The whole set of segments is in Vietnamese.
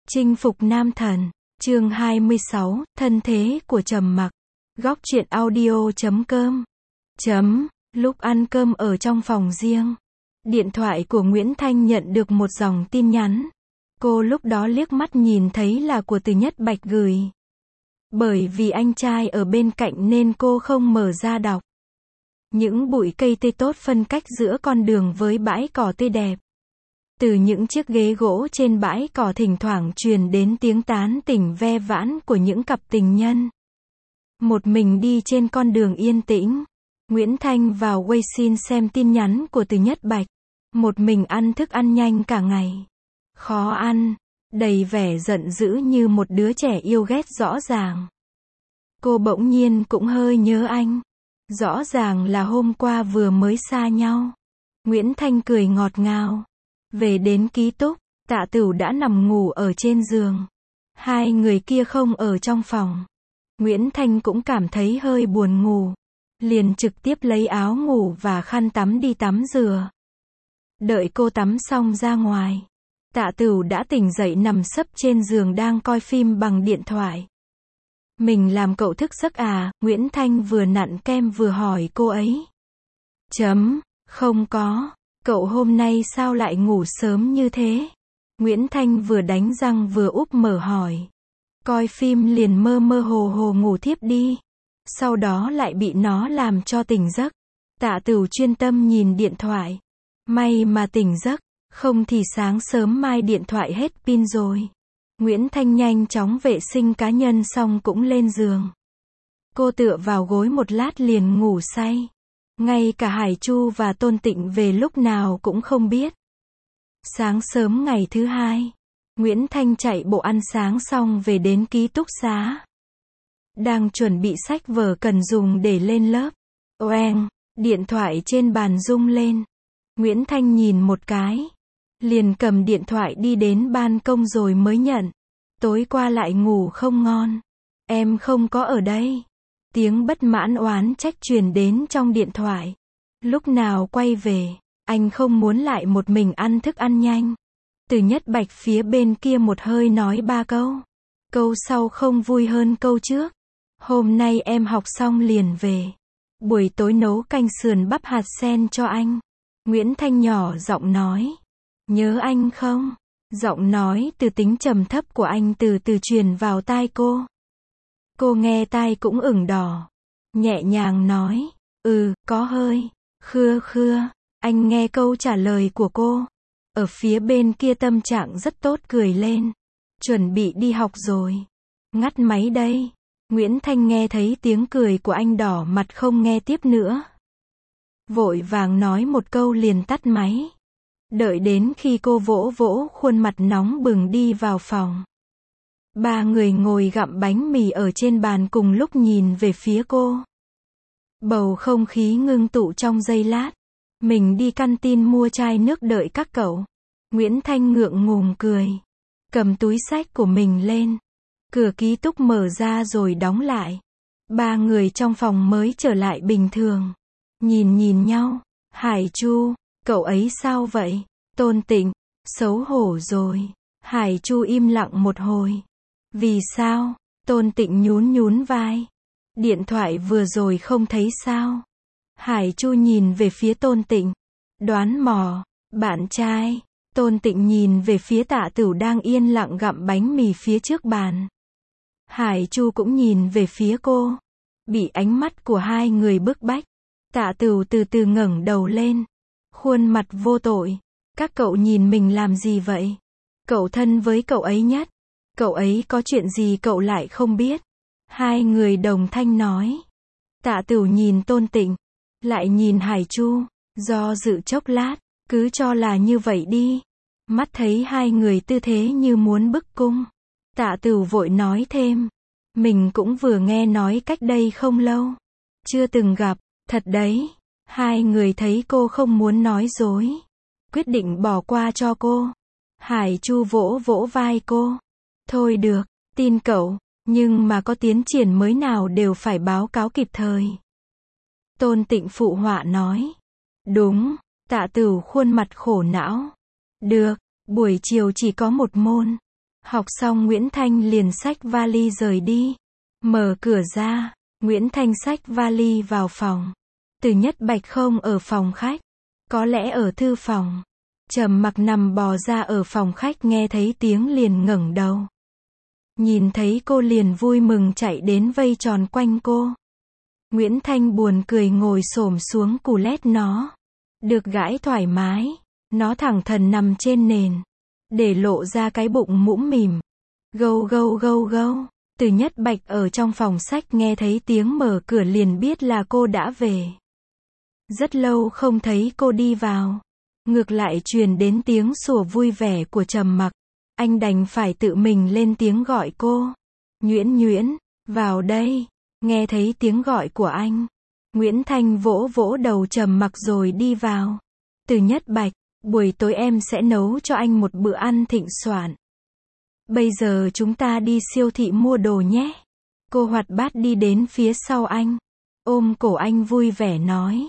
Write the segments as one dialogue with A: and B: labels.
A: Chinh phục nam thần. Chương 26, thân thế của Trầm Mặc. Góc truyện audio.com. Lúc ăn cơm ở trong phòng riêng, điện thoại của Nguyễn Thanh nhận được một dòng tin nhắn. Cô lúc đó liếc mắt nhìn thấy là của Từ Nhất Bạch gửi. Bởi vì anh trai ở bên cạnh nên cô không mở ra đọc. Những bụi cây tươi tốt phân cách giữa con đường với bãi cỏ tươi đẹp. Từ những chiếc ghế gỗ trên bãi cỏ thỉnh thoảng truyền đến tiếng tán tỉnh ve vãn của những cặp tình nhân. Một mình đi trên con đường yên tĩnh, Nguyễn Thanh vào Weixin xem tin nhắn của Từ Nhất Bạch. Một mình ăn thức ăn nhanh cả ngày. Khó ăn, đầy vẻ giận dữ như một đứa trẻ yêu ghét rõ ràng. Cô bỗng nhiên cũng hơi nhớ anh. Rõ ràng là hôm qua vừa mới xa nhau. Nguyễn Thanh cười ngọt ngào. Về đến ký túc, Tạ Tửu đã nằm ngủ ở trên giường. Hai người kia không ở trong phòng. Nguyễn Thanh cũng cảm thấy hơi buồn ngủ. Liền trực tiếp lấy áo ngủ và khăn tắm đi tắm rửa. Đợi cô tắm xong ra ngoài, Tạ Tửu đã tỉnh dậy nằm sấp trên giường đang coi phim bằng điện thoại. Mình làm cậu thức giấc à? Nguyễn Thanh vừa nặn kem vừa hỏi cô ấy. Không có. Cậu hôm nay sao lại ngủ sớm như thế? Nguyễn Thanh vừa đánh răng vừa úp mở hỏi. Coi phim liền mơ mơ hồ hồ ngủ thiếp đi. Sau đó lại bị nó làm cho tỉnh giấc. Tạ Tửu chuyên tâm nhìn điện thoại. May mà tỉnh giấc, không thì sáng sớm mai điện thoại hết pin rồi. Nguyễn Thanh nhanh chóng vệ sinh cá nhân xong cũng lên giường. Cô tựa vào gối một lát liền ngủ say. Ngay cả Hải Chu và Tôn Tịnh về lúc nào cũng không biết. Sáng sớm ngày thứ hai, Nguyễn Thanh chạy bộ ăn sáng xong về đến ký túc xá. Đang chuẩn bị sách vở cần dùng để lên lớp. Oeng, điện thoại trên bàn rung lên. Nguyễn Thanh nhìn một cái. Liền cầm điện thoại đi đến ban công rồi mới nhận. Tối qua lại ngủ không ngon. Em không có ở đây. Tiếng bất mãn oán trách truyền đến trong điện thoại. Lúc nào quay về, anh không muốn lại một mình ăn thức ăn nhanh. Từ Nhất Bạch phía bên kia một hơi nói 3 câu. Câu sau không vui hơn câu trước. Hôm nay em học xong liền về. Buổi tối nấu canh sườn bắp hạt sen cho anh. Nguyễn Thanh nhỏ giọng nói. Nhớ anh không? Giọng nói từ tính trầm thấp của anh từ từ truyền vào tai cô. Cô nghe tai cũng ửng đỏ. Nhẹ nhàng nói. Có hơi. Khưa. Anh nghe câu trả lời của cô. Ở phía bên kia tâm trạng rất tốt cười lên. Chuẩn bị đi học rồi. Ngắt máy đây. Nguyễn Thanh nghe thấy tiếng cười của anh đỏ mặt không nghe tiếp nữa. Vội vàng nói một câu liền tắt máy. Đợi đến khi cô vỗ vỗ khuôn mặt nóng bừng đi vào phòng. Ba người ngồi gặm bánh mì ở trên bàn cùng lúc nhìn về phía cô. Bầu không khí ngưng tụ trong giây lát. Mình đi canteen mua chai nước đợi các cậu. Nguyễn Thanh ngượng ngùng cười. Cầm túi xách của mình lên. Cửa ký túc mở ra rồi đóng lại. Ba người trong phòng mới trở lại bình thường. Nhìn nhau. Hải Chu, cậu ấy sao vậy? Tôn Tịnh, xấu hổ rồi. Hải Chu im lặng một hồi. Vì sao? Tôn Tịnh nhún vai. Điện thoại vừa rồi không thấy sao? Hải Chu nhìn về phía Tôn Tịnh. Đoán mò, bạn trai. Tôn Tịnh nhìn về phía Tạ Tửu đang yên lặng gặm bánh mì phía trước bàn. Hải Chu cũng nhìn về phía cô. Bị ánh mắt của hai người bức bách. Tạ Tửu từ từ ngẩng đầu lên. Khuôn mặt vô tội. Các cậu nhìn mình làm gì vậy? Cậu thân với cậu ấy nhất. Cậu ấy có chuyện gì cậu lại không biết? Hai người đồng thanh nói. Tạ Tửu nhìn Tôn Tịnh. Lại nhìn Hải Chu. Do dự chốc lát. Cứ cho là như vậy đi. Mắt thấy hai người tư thế như muốn bức cung. Tạ Tửu vội nói thêm. Mình cũng vừa nghe nói cách đây không lâu. Chưa từng gặp. Thật đấy. Hai người thấy cô không muốn nói dối. Quyết định bỏ qua cho cô. Hải Chu vỗ vỗ vai cô. Thôi được, tin cậu. Nhưng mà có tiến triển mới nào đều phải báo cáo kịp thời. Tôn Tịnh phụ họa nói. Đúng. Tạ Tửu khuôn mặt khổ não. Được, buổi chiều chỉ có một môn. Học xong Nguyễn Thanh liền xách vali rời đi. Mở cửa ra, Nguyễn Thanh xách vali vào phòng. Từ Nhất Bạch không ở phòng khách, có lẽ ở thư phòng. Trầm Mặc nằm bò ra ở phòng khách, nghe thấy tiếng liền ngẩng đầu. Nhìn thấy cô liền vui mừng chạy đến vây tròn quanh cô. Nguyễn Thanh buồn cười ngồi xổm xuống cù lét nó. Được gãi thoải mái, nó thẳng thần nằm trên nền, để lộ ra cái bụng mũm mỉm. Gâu gâu gâu gâu. Từ Nhất Bạch ở trong phòng sách nghe thấy tiếng mở cửa liền biết là cô đã về. Rất lâu không thấy cô đi vào. Ngược lại truyền đến tiếng sủa vui vẻ của Trầm Mặc. Anh đành phải tự mình lên tiếng gọi cô. Nhuyễn Nhuyễn, vào đây. Nghe thấy tiếng gọi của anh, Nguyễn Thanh vỗ vỗ đầu Trầm Mặc rồi đi vào. Từ Nhất Bạch, buổi tối em sẽ nấu cho anh một bữa ăn thịnh soạn. Bây giờ chúng ta đi siêu thị mua đồ nhé. Cô hoạt bát đi đến phía sau anh, ôm cổ anh vui vẻ nói.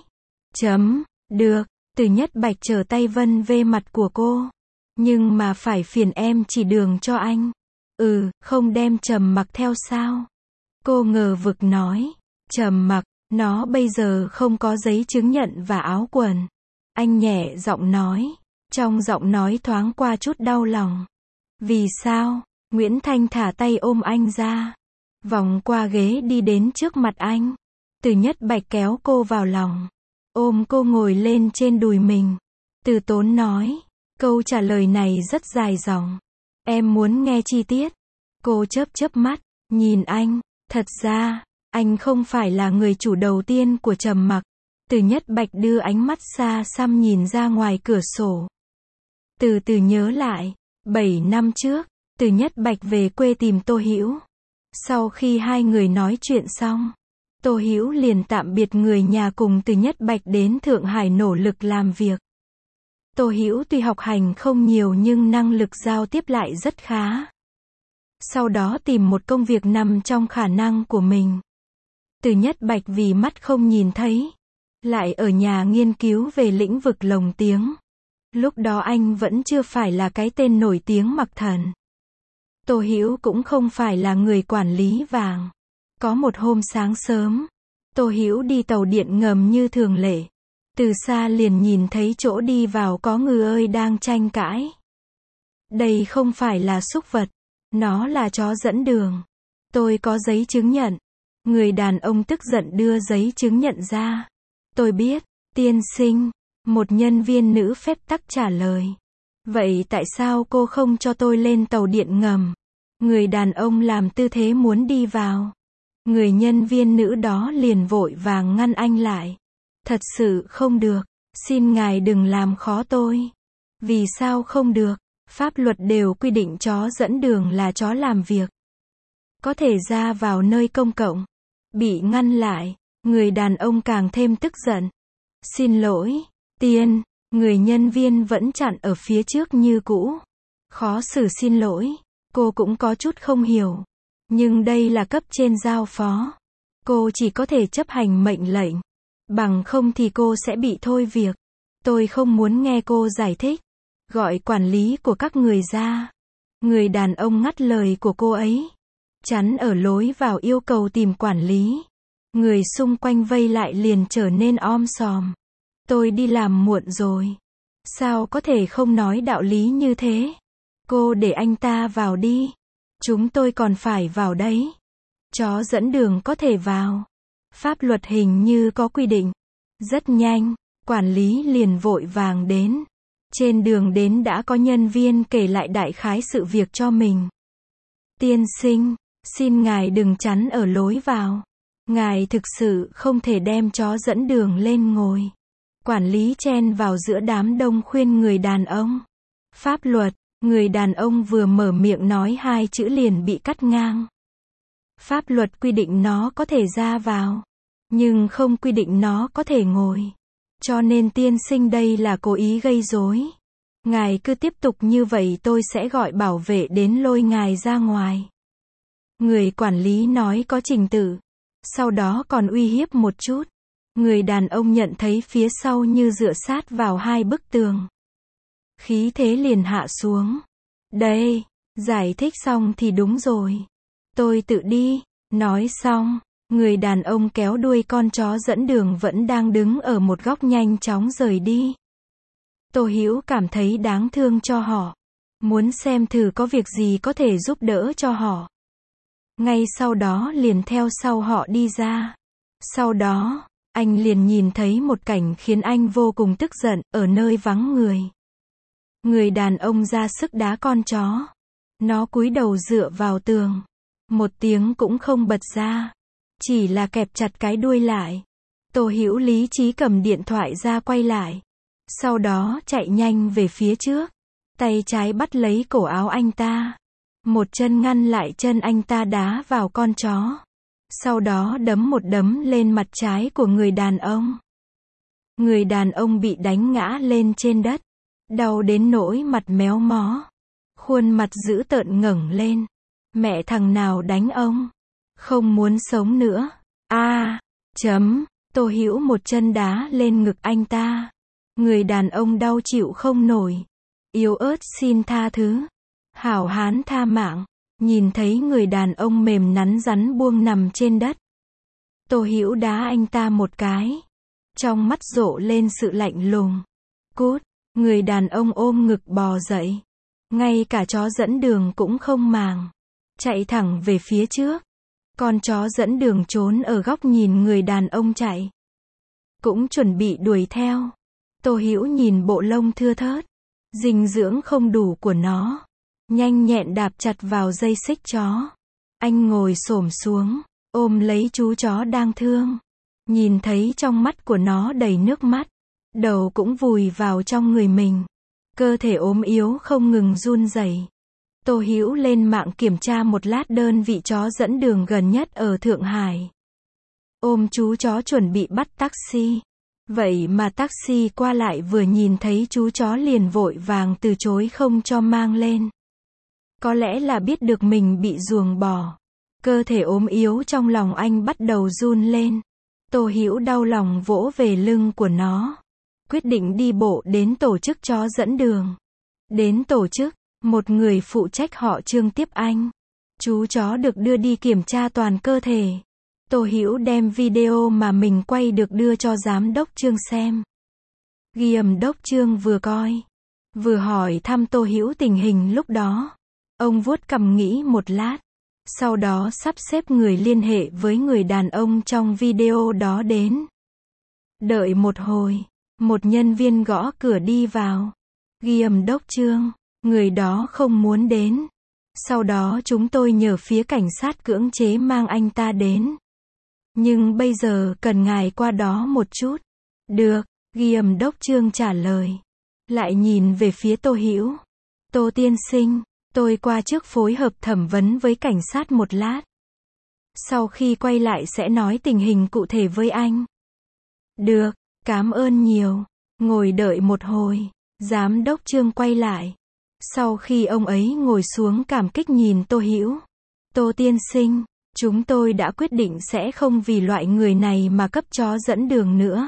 A: Được. Từ Nhất Bạch trở tay vân về mặt của cô. Nhưng mà phải phiền em chỉ đường cho anh. Không đem Trầm Mặc theo sao? Cô ngờ vực nói. Trầm Mặc, nó bây giờ không có giấy chứng nhận và áo quần. Anh nhẹ giọng nói. Trong giọng nói thoáng qua chút đau lòng. Vì sao? Nguyễn Thanh thả tay ôm anh ra. Vòng qua ghế đi đến trước mặt anh. Từ Nhất Bạch kéo cô vào lòng. Ôm cô ngồi lên trên đùi mình. Từ Tốn nói. Câu trả lời này rất dài dòng. Em muốn nghe chi tiết. Cô chớp chớp mắt, nhìn anh. Thật ra, anh không phải là người chủ đầu tiên của Trầm Mặc. Từ Nhất Bạch đưa ánh mắt xa xăm nhìn ra ngoài cửa sổ. Từ từ nhớ lại, 7 năm trước, Từ Nhất Bạch về quê tìm Tô Hữu. Sau khi hai người nói chuyện xong, Tô Hữu liền tạm biệt người nhà cùng Từ Nhất Bạch đến Thượng Hải nỗ lực làm việc. Tô Hữu tuy học hành không nhiều nhưng năng lực giao tiếp lại rất khá. Sau đó tìm một công việc nằm trong khả năng của mình. Từ Nhất Bạch vì mắt không nhìn thấy, lại ở nhà nghiên cứu về lĩnh vực lồng tiếng. Lúc đó anh vẫn chưa phải là cái tên nổi tiếng Mặc Thần. Tô Hữu cũng không phải là người quản lý vàng. Có một hôm sáng sớm, Tô Hữu đi tàu điện ngầm như thường lệ. Từ xa liền nhìn thấy chỗ đi vào có người ơi đang tranh cãi. Đây không phải là súc vật, nó là chó dẫn đường. Tôi có giấy chứng nhận. Người đàn ông tức giận đưa giấy chứng nhận ra. Tôi biết, tiên sinh. Một nhân viên nữ phép tắc trả lời. Vậy tại sao cô không cho tôi lên tàu điện ngầm? Người đàn ông làm tư thế muốn đi vào. Người nhân viên nữ đó liền vội vàng ngăn anh lại. Thật sự không được. Xin ngài đừng làm khó tôi. Vì sao không được? Pháp luật đều quy định chó dẫn đường là chó làm việc. Có thể ra vào nơi công cộng. Bị ngăn lại, người đàn ông càng thêm tức giận. Xin lỗi, tiên, người nhân viên vẫn chặn ở phía trước như cũ. Khó xử xin lỗi, cô cũng có chút không hiểu. Nhưng đây là cấp trên giao phó. Cô chỉ có thể chấp hành mệnh lệnh. Bằng không thì cô sẽ bị thôi việc. Tôi không muốn nghe cô giải thích. Gọi quản lý của các người ra. Người đàn ông ngắt lời của cô ấy. Chắn ở lối vào yêu cầu tìm quản lý. Người xung quanh vây lại liền trở nên om sòm. Tôi đi làm muộn rồi. Sao có thể không nói đạo lý như thế? Cô để anh ta vào đi. Chúng tôi còn phải vào đấy. Chó dẫn đường có thể vào. Pháp luật hình như có quy định. Rất nhanh, quản lý liền vội vàng đến. Trên đường đến đã có nhân viên kể lại đại khái sự việc cho mình. Tiên sinh, xin ngài đừng chắn ở lối vào. Ngài thực sự không thể đem chó dẫn đường lên ngồi. Quản lý chen vào giữa đám đông khuyên người đàn ông. Pháp luật, người đàn ông vừa mở miệng nói hai chữ liền bị cắt ngang. Pháp luật quy định nó có thể ra vào, nhưng không quy định nó có thể ngồi. Cho nên tiên sinh đây là cố ý gây rối. Ngài cứ tiếp tục như vậy tôi sẽ gọi bảo vệ đến lôi ngài ra ngoài. Người quản lý nói có trình tự. Sau đó còn uy hiếp một chút. Người đàn ông nhận thấy phía sau như dựa sát vào hai bức tường. Khí thế liền hạ xuống. Đây, Giải thích xong thì đúng rồi. Tôi tự đi. Nói xong, người đàn ông kéo đuôi con chó dẫn đường vẫn đang đứng ở một góc nhanh chóng rời đi. Tô Hữu cảm thấy đáng thương cho họ. Muốn xem thử có việc gì có thể giúp đỡ cho họ. Ngay sau đó liền theo sau họ đi ra. Sau đó, anh liền nhìn thấy một cảnh khiến anh vô cùng tức giận, ở nơi vắng người. Người đàn ông ra sức đá con chó. Nó cúi đầu dựa vào tường. Một tiếng cũng không bật ra. Chỉ là kẹp chặt cái đuôi lại. Tô Hữu lý trí cầm điện thoại ra quay lại. Sau đó chạy nhanh về phía trước. Tay trái bắt lấy cổ áo anh ta. Một chân ngăn lại chân anh ta đá vào con chó. Sau đó đấm một đấm lên mặt trái của người đàn ông. Người đàn ông bị đánh ngã lên trên đất. Đau đến nỗi mặt méo mó. Khuôn mặt dữ tợn ngẩng lên. Mẹ thằng nào đánh ông? Không muốn sống nữa. Tô Hữu một chân đá lên ngực anh ta. Người đàn ông đau chịu không nổi. Yếu ớt xin tha thứ. Hảo hán tha mạng. Nhìn thấy người đàn ông mềm nắn rắn buông nằm trên đất. Tô Hữu đá anh ta một cái. Trong mắt rộ lên sự lạnh lùng. Cút. Người đàn ông ôm ngực bò dậy. Ngay cả chó dẫn đường cũng không màng. Chạy thẳng về phía trước. Con chó dẫn đường trốn ở góc nhìn người đàn ông chạy. Cũng chuẩn bị đuổi theo. Tô Hữu nhìn bộ lông thưa thớt. Dinh dưỡng không đủ của nó. Nhanh nhẹn đạp chặt vào dây xích chó. Anh ngồi xổm xuống. Ôm lấy chú chó đang thương. Nhìn thấy trong mắt của nó đầy nước mắt. Đầu cũng vùi vào trong người mình. Cơ thể ốm yếu không ngừng run rẩy. Tô Hữu lên mạng kiểm tra một lát đơn vị chó dẫn đường gần nhất ở Thượng Hải. Ôm chú chó chuẩn bị bắt taxi. Vậy mà taxi qua lại vừa nhìn thấy chú chó liền vội vàng từ chối không cho mang lên. Có lẽ là biết được mình bị ruồng bỏ. Cơ thể ốm yếu trong lòng anh bắt đầu run lên. Tô Hữu đau lòng vỗ về lưng của nó. Quyết định đi bộ đến tổ chức chó dẫn đường. Đến tổ chức, một người phụ trách họ Trương tiếp anh. Chú chó được đưa đi kiểm tra toàn cơ thể. Tô Hữu đem video mà mình quay được đưa cho giám đốc Trương xem. Giám đốc Trương vừa coi, vừa hỏi thăm Tô Hữu tình hình lúc đó. Ông vuốt cằm nghĩ một lát. Sau đó sắp xếp người liên hệ với người đàn ông trong video đó đến. Đợi một hồi, một nhân viên gõ cửa đi vào. Giám đốc Trương, người đó không muốn đến. Sau đó chúng tôi nhờ phía cảnh sát cưỡng chế mang anh ta đến. Nhưng bây giờ cần ngài qua đó một chút. Được, Giám đốc Trương trả lời. Lại nhìn về phía Tô Hữu. Tô tiên sinh, tôi qua trước phối hợp thẩm vấn với cảnh sát một lát. Sau khi quay lại sẽ nói tình hình cụ thể với anh. Được, cảm ơn nhiều. Ngồi đợi một hồi, giám đốc Trương quay lại. Sau khi ông ấy ngồi xuống cảm kích nhìn Tô Hữu. Tô tiên sinh, chúng tôi đã quyết định sẽ không vì loại người này mà cấp chó dẫn đường nữa.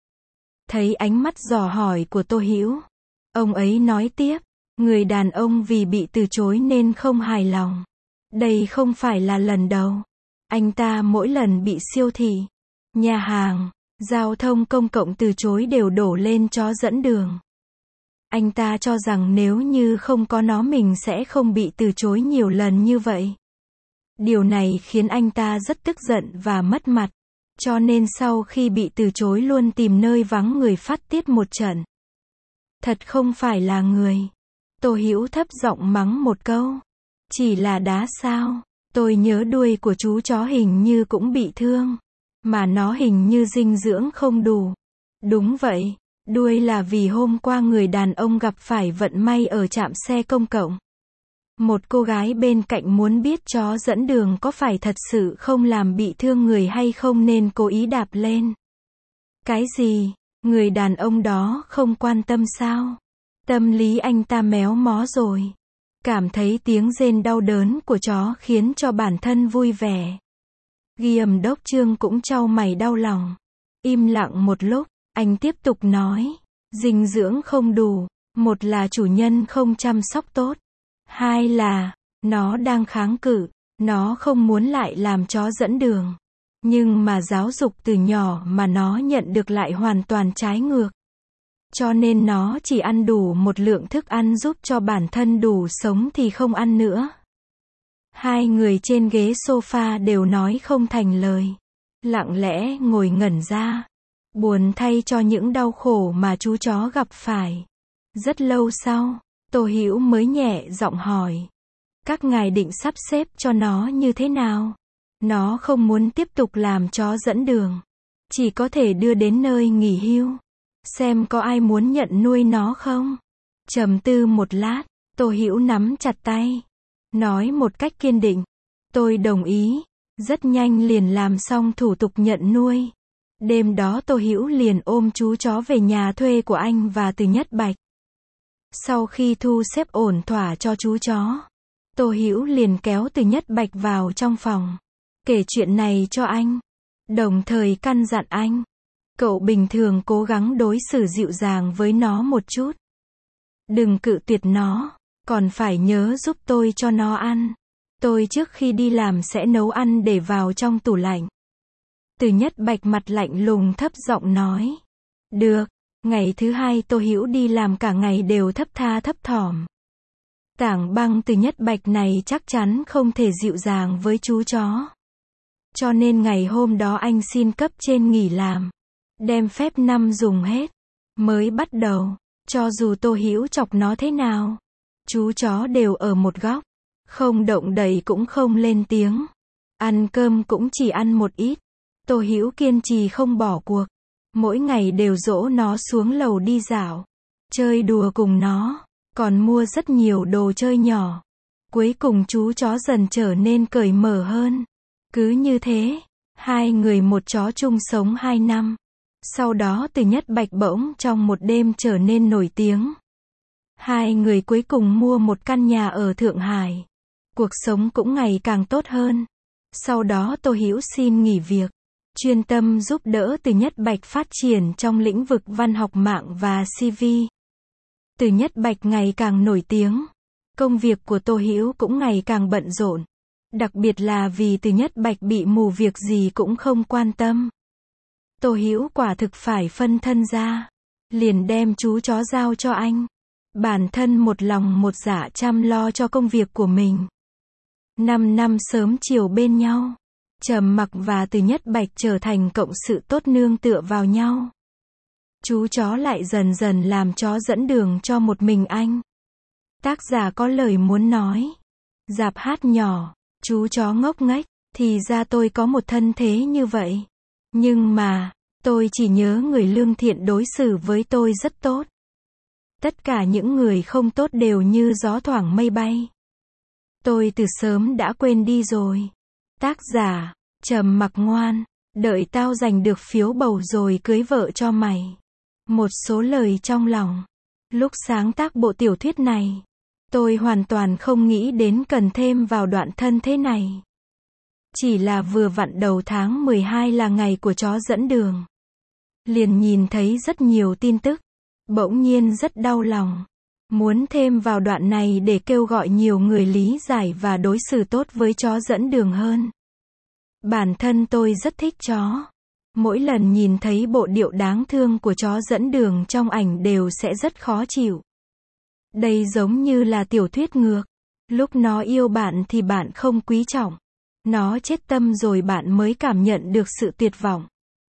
A: Thấy ánh mắt dò hỏi của Tô Hữu, ông ấy nói tiếp, người đàn ông vì bị từ chối nên không hài lòng. Đây không phải là lần đầu. Anh ta mỗi lần bị siêu thị, nhà hàng, giao thông công cộng từ chối đều đổ lên chó dẫn đường. Anh ta cho rằng nếu như không có nó mình sẽ không bị từ chối nhiều lần như vậy. Điều này khiến anh ta rất tức giận và mất mặt. Cho nên sau khi bị từ chối luôn tìm nơi vắng người phát tiết một trận. Thật không phải là người. Tô Hữu thấp giọng mắng một câu. Chỉ là đá sao? Tôi nhớ đuôi của chú chó hình như cũng bị thương. Mà nó hình như dinh dưỡng không đủ. Đúng vậy. Đuôi là vì hôm qua người đàn ông gặp phải vận may ở trạm xe công cộng. Một cô gái bên cạnh muốn biết chó dẫn đường có phải thật sự không làm bị thương người hay không nên cố ý đạp lên. Cái gì? Người đàn ông đó không quan tâm sao? Tâm lý anh ta méo mó rồi. Cảm thấy tiếng rên đau đớn của chó khiến cho bản thân vui vẻ. Giám đốc Trương cũng chau mày đau lòng. Im lặng một lúc, anh tiếp tục nói. Dinh dưỡng không đủ. Một là chủ nhân không chăm sóc tốt. Hai là, nó đang kháng cự, nó không muốn lại làm chó dẫn đường. Nhưng mà giáo dục từ nhỏ mà nó nhận được lại hoàn toàn trái ngược. Cho nên nó chỉ ăn đủ một lượng thức ăn giúp cho bản thân đủ sống thì không ăn nữa. Hai người trên ghế sofa đều nói không thành lời. Lặng lẽ ngồi ngẩn ra. Buồn thay cho những đau khổ mà chú chó gặp phải. Rất lâu sau, Tô Hữu mới nhẹ giọng hỏi. Các ngài định sắp xếp cho nó như thế nào? Nó không muốn tiếp tục làm chó dẫn đường. Chỉ có thể đưa đến nơi nghỉ hưu. Xem có ai muốn nhận nuôi nó không? Trầm tư một lát, Tô Hữu nắm chặt tay. Nói một cách kiên định. Tôi đồng ý. Rất nhanh liền làm xong thủ tục nhận nuôi. Đêm đó Tô Hữu liền ôm chú chó về nhà thuê của anh và Từ Nhất Bạch. Sau khi thu xếp ổn thỏa cho chú chó, Tô Hữu liền kéo Từ Nhất Bạch vào trong phòng. Kể chuyện này cho anh. Đồng thời căn dặn anh. Cậu bình thường cố gắng đối xử dịu dàng với nó một chút. Đừng cự tuyệt nó. Còn phải nhớ giúp tôi cho nó ăn. Tôi trước khi đi làm sẽ nấu ăn để vào trong tủ lạnh. Từ Nhất Bạch mặt lạnh lùng thấp giọng nói. Được. Ngày thứ hai Tô Hữu đi làm cả ngày đều thấp tha thấp thỏm. Tảng băng Từ Nhất Bạch này chắc chắn không thể dịu dàng với chú chó. Cho nên ngày hôm đó anh xin cấp trên nghỉ làm. Đem phép năm dùng hết. Mới bắt đầu. Cho dù Tô Hữu chọc nó thế nào. Chú chó đều ở một góc. Không động đậy cũng không lên tiếng. Ăn cơm cũng chỉ ăn một ít. Tô Hữu kiên trì không bỏ cuộc. Mỗi ngày đều dỗ nó xuống lầu đi dạo. Chơi đùa cùng nó. Còn mua rất nhiều đồ chơi nhỏ. Cuối cùng chú chó dần trở nên cởi mở hơn. Cứ như thế, hai người một chó chung sống 2 năm. Sau đó Từ Nhất Bạch bỗng trong một đêm trở nên nổi tiếng. Hai người cuối cùng mua một căn nhà ở Thượng Hải. Cuộc sống cũng ngày càng tốt hơn. Sau đó Tô Hữu xin nghỉ việc. Chuyên tâm giúp đỡ Từ Nhất Bạch phát triển trong lĩnh vực văn học mạng và CV. Từ Nhất Bạch ngày càng nổi tiếng. Công việc của Tô Hữu cũng ngày càng bận rộn. Đặc biệt là vì Từ Nhất Bạch bị mù việc gì cũng không quan tâm. Tô Hữu quả thực phải phân thân ra. Liền đem chú chó giao cho anh. Bản thân một lòng một dạ chăm lo cho công việc của mình. 5 năm sớm chiều bên nhau. Trầm Mặc và Từ Nhất Bạch trở thành cộng sự tốt nương tựa vào nhau. Chú chó lại dần dần làm chó dẫn đường cho một mình anh. Tác giả có lời muốn nói. Dạp hát nhỏ. Chú chó ngốc nghếch. Thì ra tôi có một thân thế như vậy. Nhưng mà, tôi chỉ nhớ người lương thiện đối xử với tôi rất tốt. Tất cả những người không tốt đều như gió thoảng mây bay. Tôi từ sớm đã quên đi rồi. Tác giả, Trầm Mặc ngoan, đợi tao giành được phiếu bầu rồi cưới vợ cho mày. Một số lời trong lòng. Lúc sáng tác bộ tiểu thuyết này, tôi hoàn toàn không nghĩ đến cần thêm vào đoạn thân thế này. Chỉ là vừa vặn đầu tháng 12 là ngày của chó dẫn đường. Liền nhìn thấy rất nhiều tin tức. Bỗng nhiên rất đau lòng. Muốn thêm vào đoạn này để kêu gọi nhiều người lý giải và đối xử tốt với chó dẫn đường hơn. Bản thân tôi rất thích chó. Mỗi lần nhìn thấy bộ điệu đáng thương của chó dẫn đường trong ảnh đều sẽ rất khó chịu. Đây giống như là tiểu thuyết ngược. Lúc nó yêu bạn thì bạn không quý trọng. Nó chết tâm rồi bạn mới cảm nhận được sự tuyệt vọng.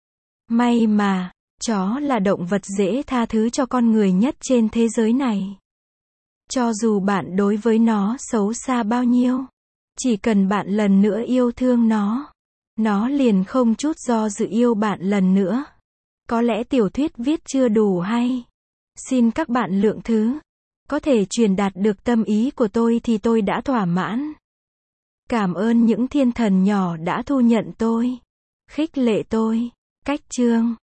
A: May mà, chó là động vật dễ tha thứ cho con người nhất trên thế giới này. Cho dù bạn đối với nó xấu xa bao nhiêu, chỉ cần bạn lần nữa yêu thương nó liền không chút do dự yêu bạn lần nữa. Có lẽ tiểu thuyết viết chưa đủ hay. Xin các bạn lượng thứ. Có thể truyền đạt được tâm ý của tôi thì tôi đã thỏa mãn. Cảm ơn những thiên thần nhỏ đã thu nhận tôi, khích lệ tôi. Cách chương